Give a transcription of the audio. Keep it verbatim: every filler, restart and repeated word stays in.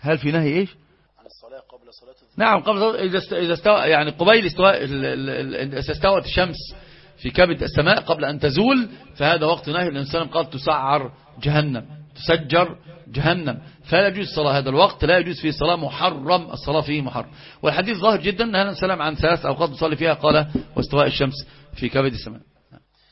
هل في نهي إيش؟ عن الصلاة قبل صلاة الظهر. نعم قبل صلاة إذا إذا استوى يعني قبيل استواء إذا استوت الشمس في كبد السماء قبل أن تزول فهذا وقت نهي. الإنسان قال تسعر جهنم تسجر جهنم فلا يجوز الصلاة. هذا الوقت لا يجوز فيه الصلاة، محرم الصلاة فيه محرم. والحديث ظاهر جدا نهانا السلام عن ثلاث أوقات نصلي فيها قال واستواء الشمس في كبد السماء.